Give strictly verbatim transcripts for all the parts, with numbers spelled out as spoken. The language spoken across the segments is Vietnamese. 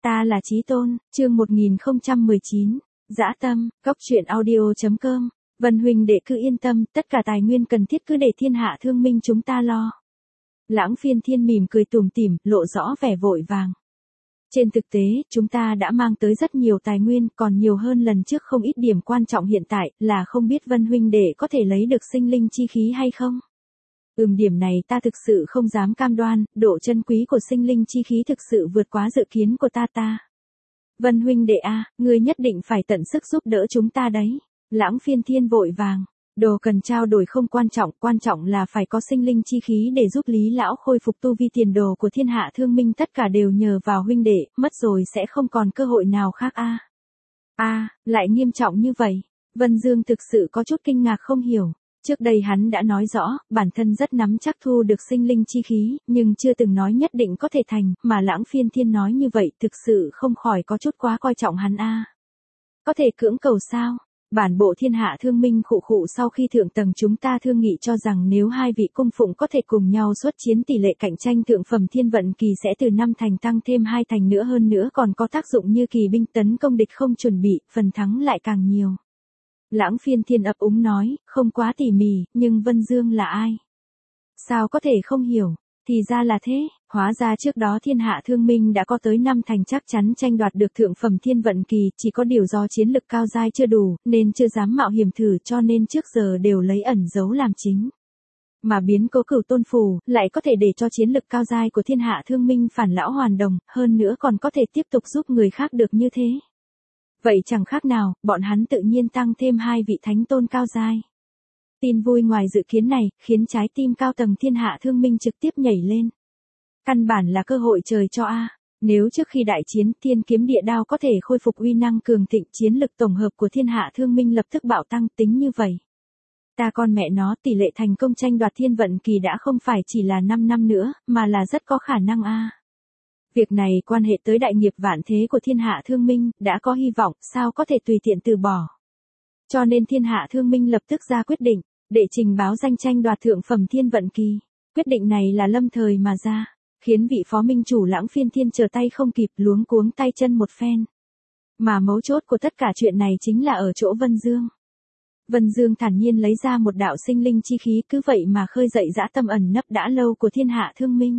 Ta là Chí Tôn, chương một nghìn không trăm mười chín, Dã Tâm, Góc Truyện Audio chấm com. Vân huynh đệ cứ yên tâm, tất cả tài nguyên cần thiết cứ để thiên hạ thương minh chúng ta lo. Lãng Phiên Thiên mỉm cười tủm tỉm, lộ rõ vẻ vội vàng. Trên thực tế, chúng ta đã mang tới rất nhiều tài nguyên, còn nhiều hơn lần trước không ít. Điểm quan trọng hiện tại là không biết Vân huynh đệ có thể lấy được sinh linh chi khí hay không. Ừm điểm này ta thực sự không dám cam đoan, độ chân quý của sinh linh chi khí thực sự vượt quá dự kiến của ta ta. Vân huynh đệ a, ngươi nhất định phải tận sức giúp đỡ chúng ta đấy. Lãng Phiên Thiên vội vàng, đồ cần trao đổi không quan trọng, quan trọng là phải có sinh linh chi khí để giúp Lý lão khôi phục tu vi. Tiền đồ của thiên hạ thương minh tất cả đều nhờ vào huynh đệ, mất rồi sẽ không còn cơ hội nào khác a. A, lại nghiêm trọng như vậy. Vân Dương thực sự có chút kinh ngạc không hiểu. Trước đây hắn đã nói rõ, bản thân rất nắm chắc thu được sinh linh chi khí, nhưng chưa từng nói nhất định có thể thành, mà Lãng Phiên Thiên nói như vậy thực sự không khỏi có chút quá coi trọng hắn a. Có thể cưỡng cầu sao? Bản bộ thiên hạ thương minh khụ khụ sau khi thượng tầng chúng ta thương nghị cho rằng nếu hai vị cung phụng có thể cùng nhau xuất chiến tỷ lệ cạnh tranh thượng phẩm thiên vận kỳ sẽ từ năm thành tăng thêm hai thành nữa, hơn nữa còn có tác dụng như kỳ binh tấn công địch không chuẩn bị, phần thắng lại càng nhiều. Lãng Phiên Thiên ấp úng nói, không quá tỉ mỉ, nhưng Vân Dương là ai? Sao có thể không hiểu? Thì ra là thế, hóa ra trước đó thiên hạ thương minh đã có tới năm thành chắc chắn tranh đoạt được thượng phẩm thiên vận kỳ, chỉ có điều do chiến lực cao giai chưa đủ, nên chưa dám mạo hiểm thử, cho nên trước giờ đều lấy ẩn giấu làm chính. Mà biến cố Cửu Tôn Phù lại có thể để cho chiến lực cao giai của thiên hạ thương minh phản lão hoàn đồng, hơn nữa còn có thể tiếp tục giúp người khác được như thế. Vậy chẳng khác nào, bọn hắn tự nhiên tăng thêm hai vị thánh tôn cao giai. Tin vui ngoài dự kiến này, khiến trái tim cao tầng thiên hạ thương minh trực tiếp nhảy lên. Căn bản là cơ hội trời cho a. Nếu trước khi đại chiến thiên kiếm địa đao có thể khôi phục uy năng cường thịnh, chiến lực tổng hợp của thiên hạ thương minh lập tức bạo tăng, tính như vậy. Ta con mẹ nó, tỷ lệ thành công tranh đoạt thiên vận kỳ đã không phải chỉ là năm năm nữa, mà là rất có khả năng a. Việc này quan hệ tới đại nghiệp vạn thế của thiên hạ thương minh, đã có hy vọng, sao có thể tùy tiện từ bỏ. Cho nên thiên hạ thương minh lập tức ra quyết định, để trình báo danh tranh đoạt thượng phẩm thiên vận kỳ. Quyết định này là lâm thời mà ra, khiến vị phó minh chủ Lãng Phiên Thiên trở tay không kịp, luống cuống tay chân một phen. Mà mấu chốt của tất cả chuyện này chính là ở chỗ Vân Dương. Vân Dương thản nhiên lấy ra một đạo sinh linh chi khí, cứ vậy mà khơi dậy dã tâm ẩn nấp đã lâu của thiên hạ thương minh.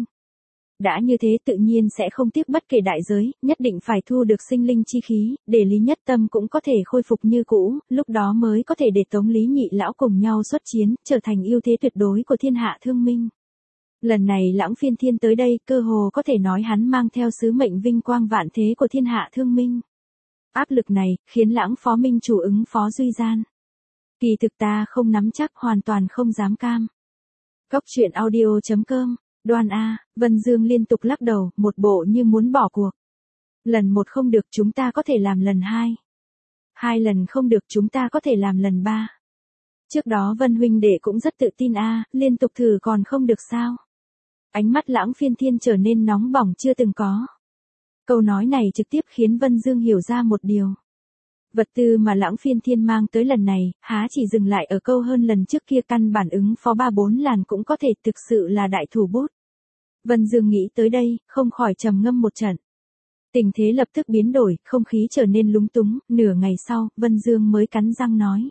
Đã như thế tự nhiên sẽ không tiếc bất kể đại giới, nhất định phải thu được sinh linh chi khí, để Lý Nhất Tâm cũng có thể khôi phục như cũ, lúc đó mới có thể để Tống Lý nhị lão cùng nhau xuất chiến, trở thành ưu thế tuyệt đối của thiên hạ thương minh. Lần này Lãng Phiên Thiên tới đây, cơ hồ có thể nói hắn mang theo sứ mệnh vinh quang vạn thế của thiên hạ thương minh. Áp lực này, khiến Lãng phó minh chủ ứng phó duy gian. Kỳ thực ta không nắm chắc, hoàn toàn không dám cam. Góc Truyện Audio chấm com. Đoan A, Vân Dương liên tục lắc đầu, một bộ như muốn bỏ cuộc. Lần một không được, chúng ta có thể làm lần hai. Hai lần không được, chúng ta có thể làm lần ba. Trước đó Vân huynh đệ cũng rất tự tin a, liên tục thử còn không được sao? Ánh mắt Lãng Phiên Thiên trở nên nóng bỏng chưa từng có. Câu nói này trực tiếp khiến Vân Dương hiểu ra một điều. Vật tư mà Lãng Phiên Thiên mang tới lần này, há chỉ dừng lại ở câu hơn lần trước kia, căn bản ứng phó ba bốn làn cũng có thể, thực sự là đại thủ bút. Vân Dương nghĩ tới đây, không khỏi trầm ngâm một trận. Tình thế lập tức biến đổi, không khí trở nên lúng túng, nửa ngày sau, Vân Dương mới cắn răng nói.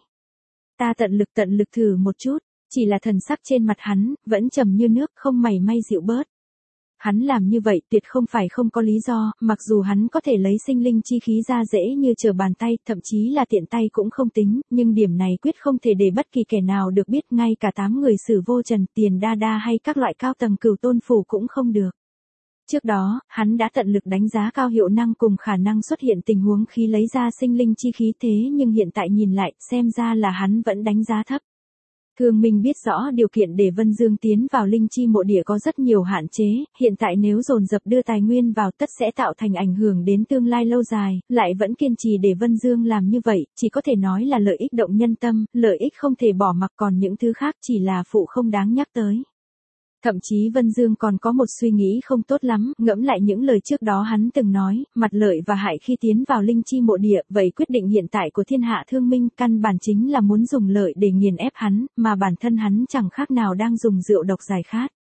Ta tận lực tận lực thử một chút, chỉ là thần sắc trên mặt hắn, vẫn trầm như nước, không mảy may dịu bớt. Hắn làm như vậy tuyệt không phải không có lý do, mặc dù hắn có thể lấy sinh linh chi khí ra dễ như trở bàn tay, thậm chí là tiện tay cũng không tính, nhưng điểm này quyết không thể để bất kỳ kẻ nào được biết, ngay cả tám người Sử Vô Trần, Tiền Đa Đa hay các loại cao tầng Cửu Tôn Phủ cũng không được. Trước đó, hắn đã tận lực đánh giá cao hiệu năng cùng khả năng xuất hiện tình huống khi lấy ra sinh linh chi khí, thế nhưng hiện tại nhìn lại, xem ra là hắn vẫn đánh giá thấp. Thương Minh biết rõ điều kiện để Vân Dương tiến vào linh chi mộ địa có rất nhiều hạn chế, hiện tại nếu dồn dập đưa tài nguyên vào tất sẽ tạo thành ảnh hưởng đến tương lai lâu dài, lại vẫn kiên trì để Vân Dương làm như vậy, chỉ có thể nói là lợi ích động nhân tâm, lợi ích không thể bỏ mặc, còn những thứ khác chỉ là phụ không đáng nhắc tới. Thậm chí Vân Dương còn có một suy nghĩ không tốt lắm, ngẫm lại những lời trước đó hắn từng nói, mặt lợi và hại khi tiến vào linh chi mộ địa, vậy quyết định hiện tại của thiên hạ thương minh căn bản chính là muốn dùng lợi để nghiền ép hắn, mà bản thân hắn chẳng khác nào đang dùng rượu độc giải khát.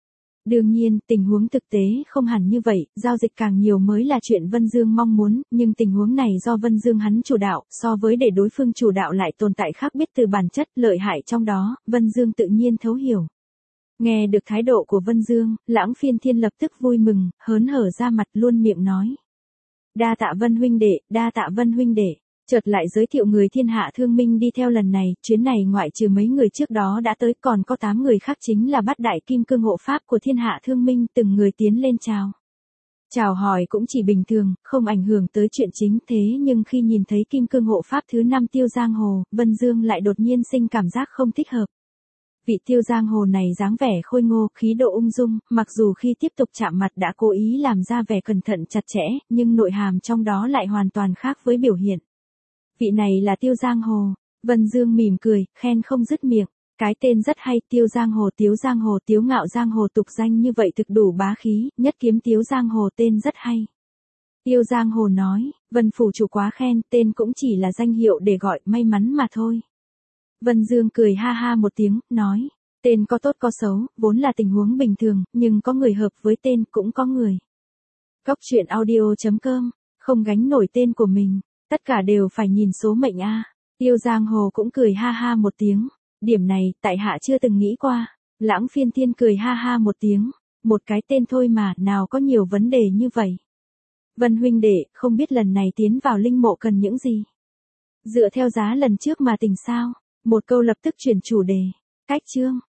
Đương nhiên, tình huống thực tế không hẳn như vậy, giao dịch càng nhiều mới là chuyện Vân Dương mong muốn, nhưng tình huống này do Vân Dương hắn chủ đạo, so với để đối phương chủ đạo lại tồn tại khác biệt từ bản chất, lợi hại trong đó, Vân Dương tự nhiên thấu hiểu. Nghe được thái độ của Vân Dương, Lãng Phiên Thiên lập tức vui mừng, hớn hở ra mặt luôn miệng nói. Đa tạ Vân huynh đệ, đa tạ Vân huynh đệ. Chợt lại giới thiệu người Thiên Hạ Thương Minh đi theo lần này, chuyến này ngoại trừ mấy người trước đó đã tới còn có tám người khác chính là bát đại kim cương hộ pháp của Thiên Hạ Thương Minh, từng người tiến lên chào. Chào hỏi cũng chỉ bình thường, không ảnh hưởng tới chuyện chính, thế nhưng khi nhìn thấy kim cương hộ pháp thứ năm Tiêu Giang Hồ, Vân Dương lại đột nhiên sinh cảm giác không thích hợp. Vị Tiêu Giang Hồ này dáng vẻ khôi ngô, khí độ ung dung, mặc dù khi tiếp tục chạm mặt đã cố ý làm ra vẻ cẩn thận chặt chẽ, nhưng nội hàm trong đó lại hoàn toàn khác với biểu hiện. Vị này là Tiêu Giang Hồ. Vân Dương mỉm cười, khen không dứt miệng. Cái tên rất hay, Tiêu Giang Hồ, Tiếu Giang Hồ, Tiếu Ngạo Giang Hồ, tục danh như vậy thực đủ bá khí, nhất kiếm Tiếu Giang Hồ tên rất hay. Tiêu Giang Hồ nói, Vân phủ chủ quá khen, tên cũng chỉ là danh hiệu để gọi may mắn mà thôi. Vân Dương cười ha ha một tiếng, nói, tên có tốt có xấu, vốn là tình huống bình thường, nhưng có người hợp với tên cũng có người. Cóc truyện audio chấm com, không gánh nổi tên của mình. Tất cả đều phải nhìn số mệnh a. Tiêu Giang Hồ cũng cười ha ha một tiếng. Điểm này, tại hạ chưa từng nghĩ qua. Lãng Phiên Thiên cười ha ha một tiếng. Một cái tên thôi mà, nào có nhiều vấn đề như vậy. Vân huynh đệ, không biết lần này tiến vào linh mộ cần những gì? Dựa theo giá lần trước mà tình sao? Một câu lập tức chuyển chủ đề. Cách chương.